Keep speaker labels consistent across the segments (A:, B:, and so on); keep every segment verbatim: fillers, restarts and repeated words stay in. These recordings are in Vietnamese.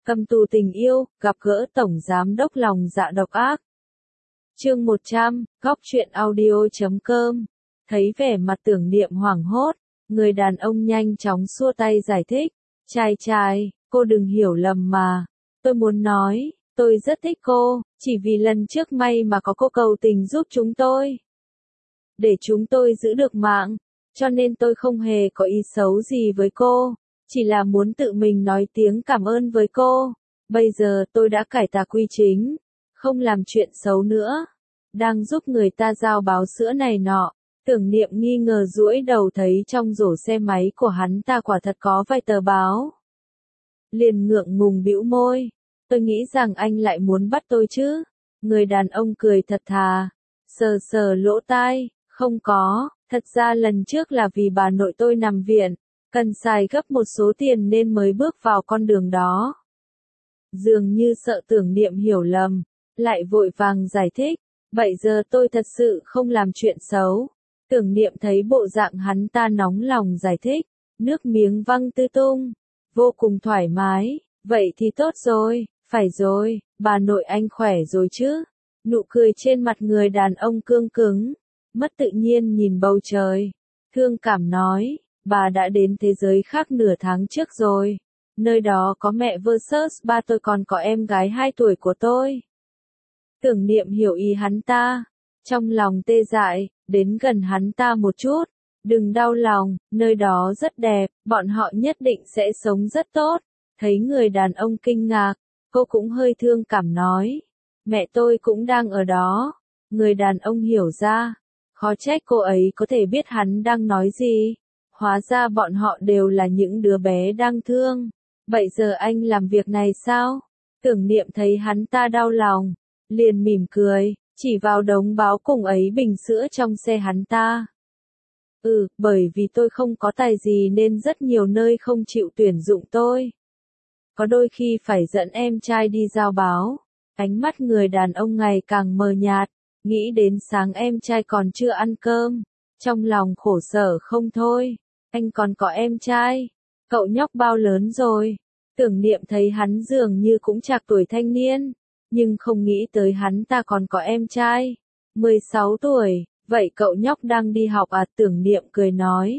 A: Cầm tù tình yêu, gặp gỡ Tổng Giám đốc lòng dạ độc ác. Chương một trăm, góc truyện audio chấm com. Thấy vẻ mặt Tưởng Niệm hoảng hốt, người đàn ông nhanh chóng xua tay giải thích. Trai trai, cô đừng hiểu lầm mà. Tôi muốn nói, tôi rất thích cô, chỉ vì lần trước may mà có cô cầu tình giúp chúng tôi. Để chúng tôi giữ được mạng, cho nên tôi không hề có ý xấu gì với cô. Chỉ là muốn tự mình nói tiếng cảm ơn với cô. Bây giờ tôi đã cải tà quy chính, không làm chuyện xấu nữa. Đang giúp người ta giao báo sữa này nọ. Tưởng Niệm nghi ngờ duỗi đầu thấy trong rổ xe máy của hắn ta quả thật có vài tờ báo. Liền ngượng ngùng bĩu môi. Tôi nghĩ rằng anh lại muốn bắt tôi chứ. Người đàn ông cười thật thà, sờ sờ lỗ tai. Không có, thật ra lần trước là vì bà nội tôi nằm viện. Cần xài gấp một số tiền nên mới bước vào con đường đó. Dường như sợ Tưởng Niệm hiểu lầm, lại vội vàng giải thích. Vậy giờ tôi thật sự không làm chuyện xấu. Tưởng Niệm thấy bộ dạng hắn ta nóng lòng giải thích, nước miếng văng tứ tung, vô cùng thoải mái. Vậy thì tốt rồi, phải rồi, bà nội anh khỏe rồi chứ? Nụ cười trên mặt người đàn ông cương cứng, mất tự nhiên nhìn bầu trời, thương cảm nói. Bà đã đến thế giới khác nửa tháng trước rồi. Nơi đó có mẹ versus ba tôi còn có em gái hai tuổi của tôi. Tưởng Niệm hiểu ý hắn ta. Trong lòng tê dại, đến gần hắn ta một chút. Đừng đau lòng, nơi đó rất đẹp, bọn họ nhất định sẽ sống rất tốt. Thấy người đàn ông kinh ngạc, cô cũng hơi thương cảm nói. Mẹ tôi cũng đang ở đó. Người đàn ông hiểu ra. Khó trách cô ấy có thể biết hắn đang nói gì. Hóa ra bọn họ đều là những đứa bé đang thương. Vậy giờ anh làm việc này sao? Tưởng Niệm thấy hắn ta đau lòng, liền mỉm cười, chỉ vào đống báo cùng ấy bình sữa trong xe hắn ta. Ừ, bởi vì tôi không có tài gì nên rất nhiều nơi không chịu tuyển dụng tôi. Có đôi khi phải dẫn em trai đi giao báo. Ánh mắt người đàn ông ngày càng mờ nhạt, nghĩ đến sáng em trai còn chưa ăn cơm. Trong lòng khổ sở không thôi. Anh còn có em trai. Cậu nhóc bao lớn rồi? Tưởng Niệm thấy hắn dường như cũng trạc tuổi thanh niên, nhưng không nghĩ tới hắn ta còn có em trai. mười sáu tuổi, vậy cậu nhóc đang đi học à? Tưởng Niệm cười nói.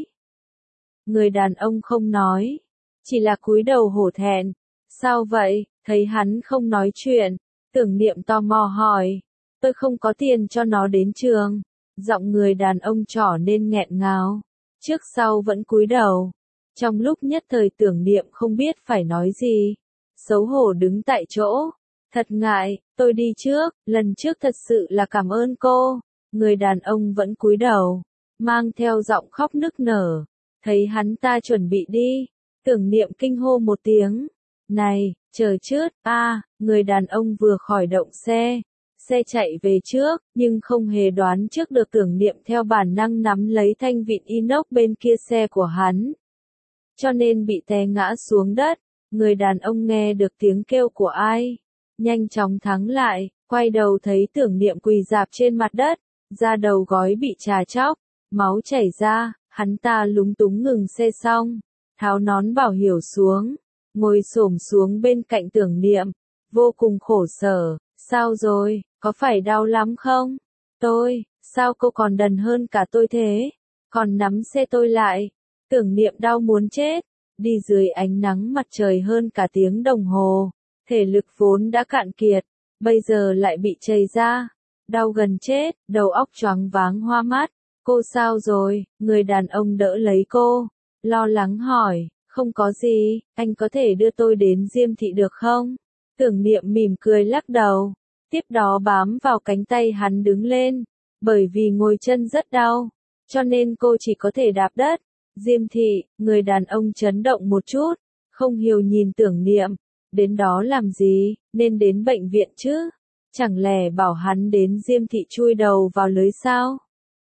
A: Người đàn ông không nói, chỉ là cúi đầu hổ thẹn. Sao vậy? Thấy hắn không nói chuyện, Tưởng Niệm tò mò hỏi. Tôi không có tiền cho nó đến trường. Giọng người đàn ông trỏ nên nghẹn ngào. Trước sau vẫn cúi đầu. Trong lúc nhất thời Tưởng Niệm không biết phải nói gì. Xấu hổ đứng tại chỗ. Thật ngại, tôi đi trước, lần trước thật sự là cảm ơn cô. Người đàn ông vẫn cúi đầu, mang theo giọng khóc nức nở. Thấy hắn ta chuẩn bị đi, Tưởng Niệm kinh hô một tiếng. Này, chờ chút, a, à, người đàn ông vừa khỏi động xe. Xe chạy về trước, nhưng không hề đoán trước được Tưởng Niệm theo bản năng nắm lấy thanh vịn inox bên kia xe của hắn. Cho nên bị té ngã xuống đất. Người đàn ông nghe được tiếng kêu của ai, nhanh chóng thắng lại, quay đầu thấy Tưởng Niệm quỳ rạp trên mặt đất, da đầu gói bị chà chóc, máu chảy ra, hắn ta lúng túng ngừng xe xong, tháo nón bảo hiểm xuống, ngồi xổm xuống bên cạnh Tưởng Niệm, vô cùng khổ sở. Sao rồi, có phải đau lắm không? Tôi, sao cô còn đần hơn cả tôi thế? Còn nắm xe tôi lại. Tưởng Niệm đau muốn chết, đi dưới ánh nắng mặt trời hơn cả tiếng đồng hồ. Thể lực vốn đã cạn kiệt, bây giờ lại bị chảy ra. Đau gần chết, đầu óc choáng váng hoa mắt. Cô sao rồi? Người đàn ông đỡ lấy cô, lo lắng hỏi. Không có gì, anh có thể đưa tôi đến Diêm Thị được không? Tưởng Niệm mỉm cười lắc đầu, tiếp đó bám vào cánh tay hắn đứng lên, bởi vì ngồi chân rất đau, cho nên cô chỉ có thể đạp đất. Diêm Thị, người đàn ông chấn động một chút, không hiểu nhìn Tưởng Niệm, đến đó làm gì, nên đến bệnh viện chứ, chẳng lẽ bảo hắn đến Diêm Thị chui đầu vào lưới sao?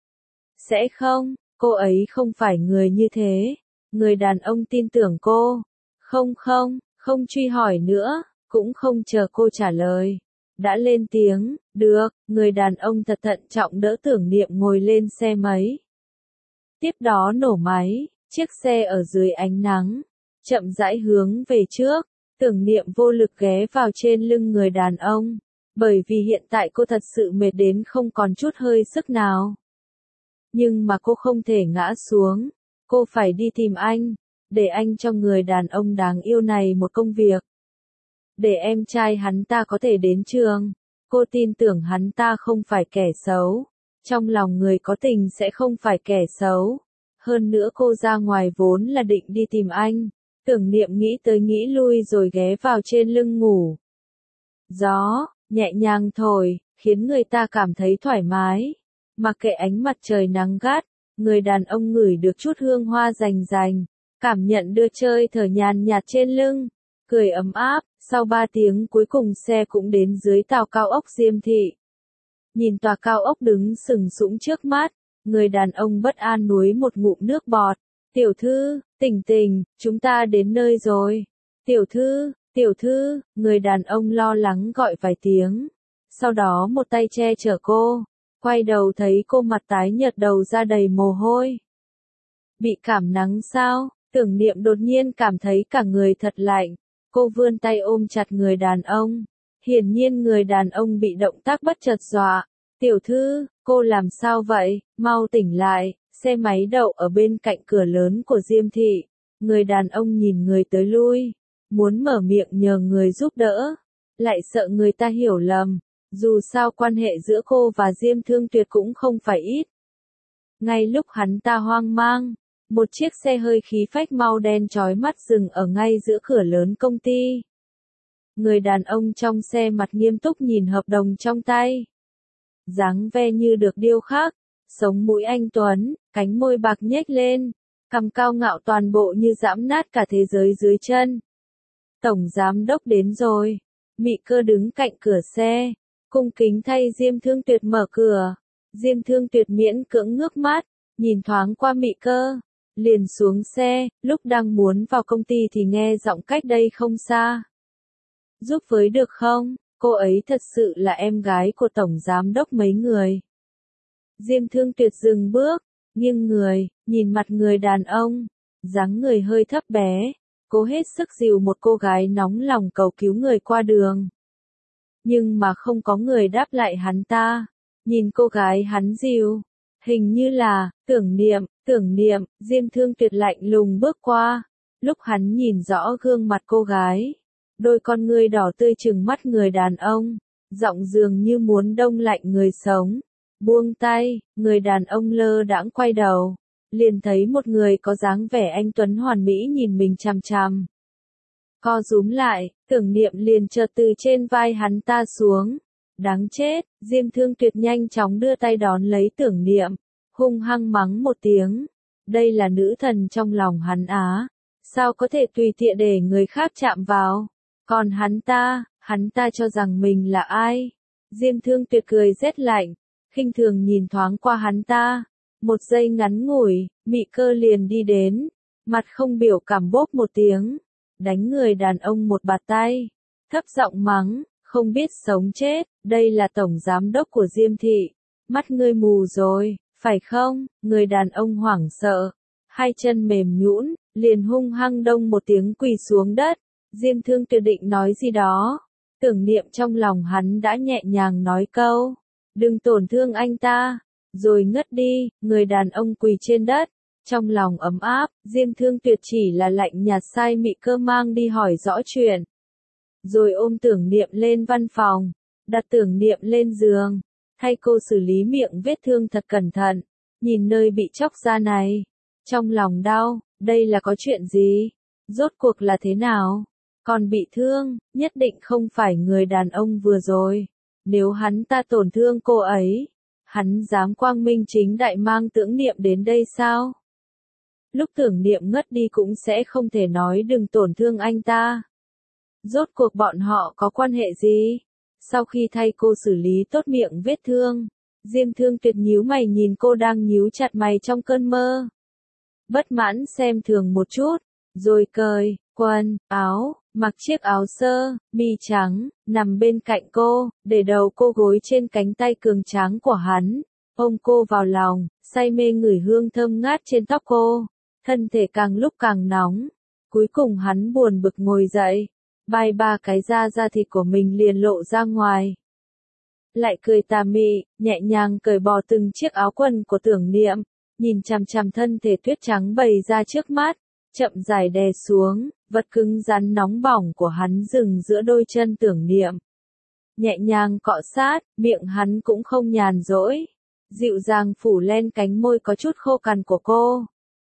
A: Sẽ không, cô ấy không phải người như thế. Người đàn ông tin tưởng cô, không không, không truy hỏi nữa. Cũng không chờ cô trả lời, đã lên tiếng. Được, người đàn ông thật thận trọng đỡ Tưởng Niệm ngồi lên xe máy. Tiếp đó nổ máy, chiếc xe ở dưới ánh nắng, chậm rãi hướng về trước. Tưởng Niệm vô lực ghé vào trên lưng người đàn ông, bởi vì hiện tại cô thật sự mệt đến không còn chút hơi sức nào. Nhưng mà cô không thể ngã xuống, cô phải đi tìm anh, để anh cho người đàn ông đáng yêu này một công việc. Để em trai hắn ta có thể đến trường, cô tin tưởng hắn ta không phải kẻ xấu, trong lòng người có tình sẽ không phải kẻ xấu. Hơn nữa cô ra ngoài vốn là định đi tìm anh. Tưởng Niệm nghĩ tới nghĩ lui rồi ghé vào trên lưng ngủ. Gió, nhẹ nhàng thổi, khiến người ta cảm thấy thoải mái. Mặc kệ ánh mặt trời nắng gắt, người đàn ông ngửi được chút hương hoa rành rành, cảm nhận đưa chơi thở nhàn nhạt trên lưng, cười ấm áp. Sau ba tiếng cuối cùng xe cũng đến dưới tàu cao ốc Diêm Thị. Nhìn tòa cao ốc đứng sừng sững trước mắt, người đàn ông bất an nuốt một ngụm nước bọt. Tiểu thư, Tình Tình, chúng ta đến nơi rồi. Tiểu thư, tiểu thư, người đàn ông lo lắng gọi vài tiếng. Sau đó một tay che chở cô, quay đầu thấy cô mặt tái nhợt đầu ra đầy mồ hôi. Bị cảm nắng sao? Tưởng Niệm đột nhiên cảm thấy cả người thật lạnh. Cô vươn tay ôm chặt người đàn ông. Hiển nhiên người đàn ông bị động tác bất chợt dọa. Tiểu thư, cô làm sao vậy? Mau tỉnh lại. Xe máy đậu ở bên cạnh cửa lớn của Diêm Thị. Người đàn ông nhìn người tới lui, muốn mở miệng nhờ người giúp đỡ, lại sợ người ta hiểu lầm. Dù sao quan hệ giữa cô và Diêm Thương Tuyệt cũng không phải ít. Ngay lúc hắn ta hoang mang, một chiếc xe hơi khí phách màu đen chói mắt dừng ở ngay giữa cửa lớn công ty. Người đàn ông trong xe mặt nghiêm túc nhìn hợp đồng trong tay. Dáng vẻ như được điêu khắc, sống mũi anh tuấn, cánh môi bạc nhếch lên, cằm cao ngạo toàn bộ như giẫm nát cả thế giới dưới chân. Tổng giám đốc đến rồi. Mị Cơ đứng cạnh cửa xe, cung kính thay Diêm Thương Tuyệt mở cửa. Diêm Thương Tuyệt miễn cưỡng ngước mắt, nhìn thoáng qua Mị Cơ, liền xuống xe. Lúc đang muốn vào công ty thì nghe giọng cách đây không xa. Giúp với được không? Cô ấy thật sự là em gái của tổng giám đốc mấy người. Diêm Thương Tuyệt dừng bước, nghiêng người, nhìn mặt người đàn ông, dáng người hơi thấp bé, cố hết sức dìu một cô gái nóng lòng cầu cứu người qua đường. Nhưng mà không có người đáp lại hắn ta. Nhìn cô gái hắn dìu, hình như là Tưởng Niệm, Tưởng Niệm. Diêm Thương Tuyệt lạnh lùng bước qua. Lúc hắn nhìn rõ gương mặt cô gái, đôi con ngươi đỏ tươi trừng mắt người đàn ông, giọng dường như muốn đông lạnh người sống. Buông tay, người đàn ông lơ đãng quay đầu, liền thấy một người có dáng vẻ anh tuấn hoàn mỹ nhìn mình chằm chằm. Co rúm lại, Tưởng Niệm liền chợt từ trên vai hắn ta xuống. Đáng chết, Diêm Thương Tuyệt nhanh chóng đưa tay đón lấy Tưởng Niệm, hung hăng mắng một tiếng. Đây là nữ thần trong lòng hắn á, sao có thể tùy tiện để người khác chạm vào? Còn hắn ta, hắn ta cho rằng mình là ai? Diêm Thương Tuyệt cười rét lạnh, khinh thường nhìn thoáng qua hắn ta. Một giây ngắn ngủi, Mị Cơ liền đi đến, mặt không biểu cảm bốp một tiếng, đánh người đàn ông một bạt tay, thấp giọng mắng, không biết sống chết, đây là tổng giám đốc của Diêm Thị, mắt ngươi mù rồi, phải không? Người đàn ông hoảng sợ, hai chân mềm nhũn, liền hung hăng đông một tiếng quỳ xuống đất. Diêm Thương Tuyệt định nói gì đó, tưởng niệm trong lòng hắn đã nhẹ nhàng nói câu, đừng tổn thương anh ta, rồi ngất đi. Người đàn ông quỳ trên đất, trong lòng ấm áp. Diêm Thương Tuyệt chỉ là lạnh nhạt sai Mị Cơ mang đi hỏi rõ chuyện, rồi ôm tưởng niệm lên văn phòng, đặt tưởng niệm lên giường, thay cô xử lý miệng vết thương thật cẩn thận. Nhìn nơi bị chóc ra này, trong lòng đau, đây là có chuyện gì? Rốt cuộc là thế nào? Còn bị thương, nhất định không phải người đàn ông vừa rồi. Nếu hắn ta tổn thương cô ấy, hắn dám quang minh chính đại mang tưởng niệm đến đây sao? Lúc tưởng niệm ngất đi cũng sẽ không thể nói đừng tổn thương anh ta. Rốt cuộc bọn họ có quan hệ gì? Sau khi thay cô xử lý tốt miệng vết thương, Diêm Thương Tuyệt nhíu mày nhìn cô đang nhíu chặt mày trong cơn mơ. Bất mãn xem thường một chút, rồi cởi quần áo, mặc chiếc áo sơ mi trắng, nằm bên cạnh cô, để đầu cô gối trên cánh tay cường tráng của hắn, ôm cô vào lòng, say mê ngửi hương thơm ngát trên tóc cô, thân thể càng lúc càng nóng. Cuối cùng hắn buồn bực ngồi dậy, Bay ba cái da da thịt của mình liền lộ ra ngoài. Lại cười tà mị, nhẹ nhàng cởi bỏ từng chiếc áo quần của Tưởng Niệm, nhìn chằm chằm thân thể tuyết trắng bày ra trước mắt, chậm rãi đè xuống, vật cứng rắn nóng bỏng của hắn dừng giữa đôi chân Tưởng Niệm. Nhẹ nhàng cọ sát, miệng hắn cũng không nhàn rỗi, dịu dàng phủ lên cánh môi có chút khô cằn của cô.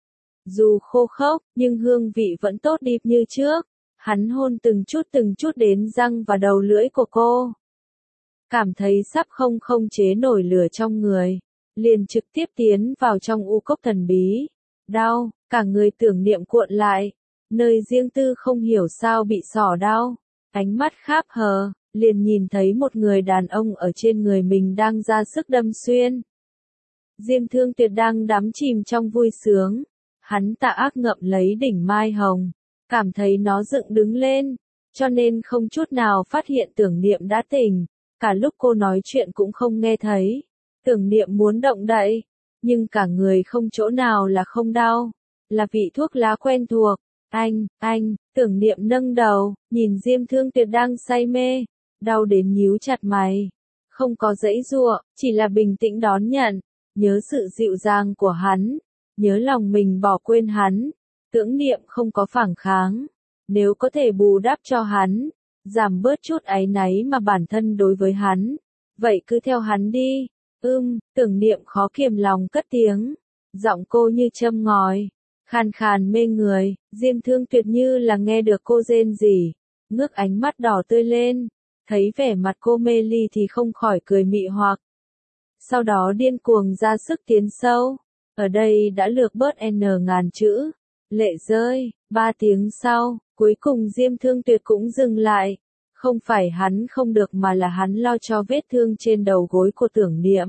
A: Dù khô khốc, nhưng hương vị vẫn tốt đẹp như trước, hắn hôn từng chút từng chút đến răng và đầu lưỡi của cô. Cảm thấy sắp không không chế nổi lửa trong người, liền trực tiếp tiến vào trong u cốc thần bí. Đau, cả người Tưởng Niệm cuộn lại, nơi riêng tư không hiểu sao bị xỏ đau, ánh mắt khép hờ, liền nhìn thấy một người đàn ông ở trên người mình đang ra sức đâm xuyên. Diêm Thương Tuyệt đang đắm chìm trong vui sướng, hắn tà ác ngậm lấy đỉnh mai hồng, cảm thấy nó dựng đứng lên, cho nên không chút nào phát hiện Tưởng Niệm đã tỉnh, cả lúc cô nói chuyện cũng không nghe thấy. Tưởng Niệm muốn động đậy, nhưng cả người không chỗ nào là không đau, là vị thuốc lá quen thuộc. Anh, anh, Tưởng Niệm nâng đầu, nhìn Diêm Thương Tuyệt đang say mê, đau đến nhíu chặt mày. Không có giãy giụa, chỉ là bình tĩnh đón nhận, nhớ sự dịu dàng của hắn, nhớ lòng mình bỏ quên hắn. Tưởng Niệm không có phản kháng, nếu có thể bù đắp cho hắn, giảm bớt chút áy náy mà bản thân đối với hắn, vậy cứ theo hắn đi. Ưm, Tưởng Niệm khó kiềm lòng cất tiếng, giọng cô như châm ngòi, khàn khàn mê người. Diêm Thương Tuyệt như là nghe được cô rên rỉ, ngước ánh mắt đỏ tươi lên, thấy vẻ mặt cô mê ly thì không khỏi cười mị hoặc. Sau đó điên cuồng ra sức tiến sâu, ở đây đã lược bớt n ngàn chữ, lệ rơi. Ba tiếng sau, cuối cùng Diêm Thương Tuyệt cũng dừng lại, không phải hắn không được mà là hắn lo cho vết thương trên đầu gối của Tưởng Niệm.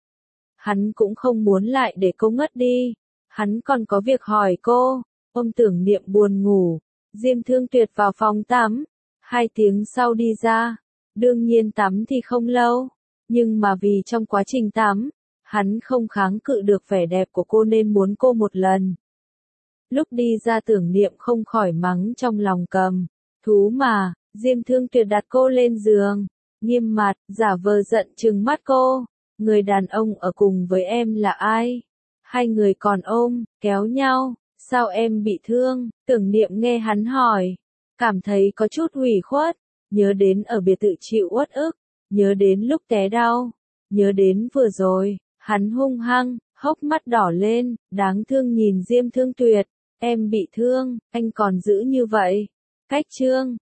A: Hắn cũng không muốn lại để cô ngất đi, hắn còn có việc hỏi cô. Ôm Tưởng Niệm buồn ngủ, Diêm Thương Tuyệt vào phòng tắm, hai tiếng sau đi ra. Đương nhiên tắm thì không lâu, nhưng mà vì trong quá trình tắm, hắn không kháng cự được vẻ đẹp của cô nên muốn cô một lần. Lúc đi ra Tưởng Niệm không khỏi mắng trong lòng cầm thú mà. Diêm Thương Tuyệt đặt cô lên giường, nghiêm mặt, giả vờ giận trừng mắt cô. Người đàn ông ở cùng với em là ai? Hai người còn ôm, kéo nhau, sao em bị thương? Tưởng Niệm nghe hắn hỏi, cảm thấy có chút ủy khuất, nhớ đến ở biệt thự chịu uất ức, nhớ đến lúc té đau, nhớ đến vừa rồi, hắn hung hăng, hốc mắt đỏ lên, đáng thương nhìn Diêm Thương Tuyệt, em bị thương, anh còn giữ như vậy. Cách chương